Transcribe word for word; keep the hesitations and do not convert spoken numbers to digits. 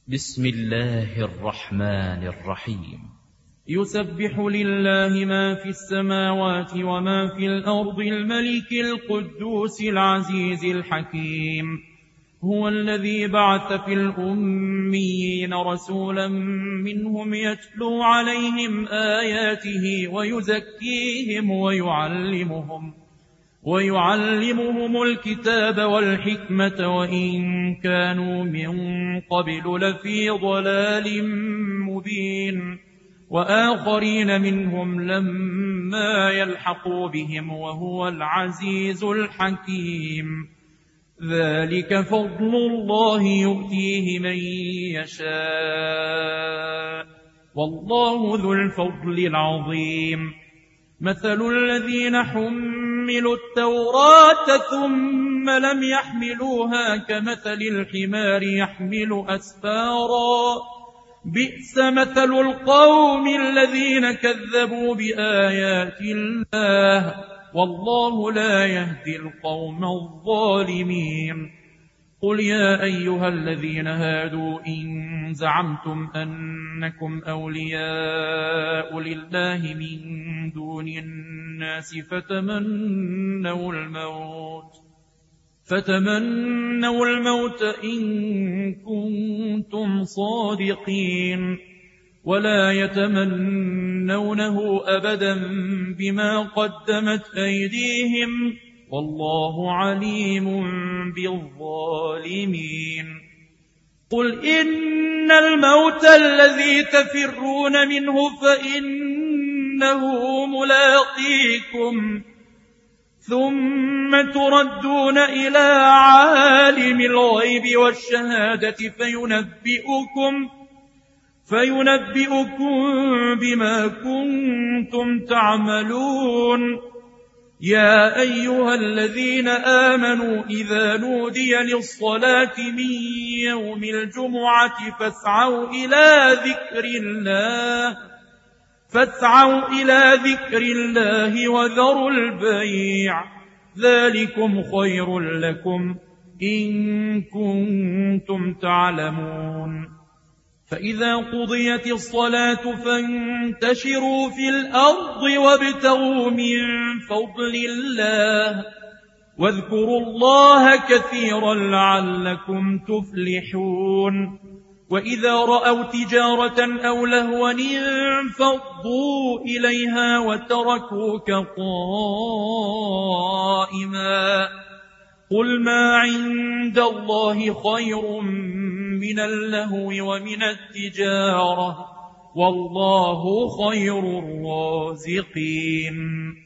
بسم الله الرحمن الرحيم. يسبح لله ما في السماوات وما في الأرض الملك القدوس العزيز الحكيم. هو الذي بعث في الأميين رسولا منهم يتلو عليهم آياته ويزكيهم ويعلمهم ويعلمهم الكتاب والحكمة وإن كانوا من قبل لفي ضلال مبين، وآخرين منهم لما يلحقوا بهم وهو العزيز الحكيم. ذلك فضل الله يؤتيه من يشاء والله ذو الفضل العظيم. مثل الذين حملوا التوراة ثم لم يحملوها كمثل الحمار يحمل أسفارا، بئس مثل القوم الذين كذبوا بآيات الله والله لا يهدي القوم الظالمين. قل يا أيها الذين هادوا إن زعمتم أنكم أولياء لله من دون الناس فتمنوا الموت فتمنوا الموت إن كنتم صادقين، ولا يتمنونه أبدا بما قدمت أيديهم والله عليم بالظالمين. قل إن الموت الذي تفرون منه فإنه ملاقيكم ثم تردون إلى عالم الغيب والشهادة فينبئكم فينبئكم بما كنتم تعملون. يا أيها الذين آمنوا إذا نودي للصلاة من يوم الجمعة فاسعوا إلى ذكر الله فاسعوا إلى ذكر الله وذروا البيع، ذلكم خير لكم إن كنتم تعلمون. فإذا قضيت الصلاة فانتشروا في الأرض وابتغوا من فضل الله واذكروا الله كثيرا لعلكم تفلحون. وإذا رأوا تجارة أو لهوا انفضوا إليها وتركوك قائما، قل ما عند الله خير من اللهو ومن التجارة والله خير الرازقين.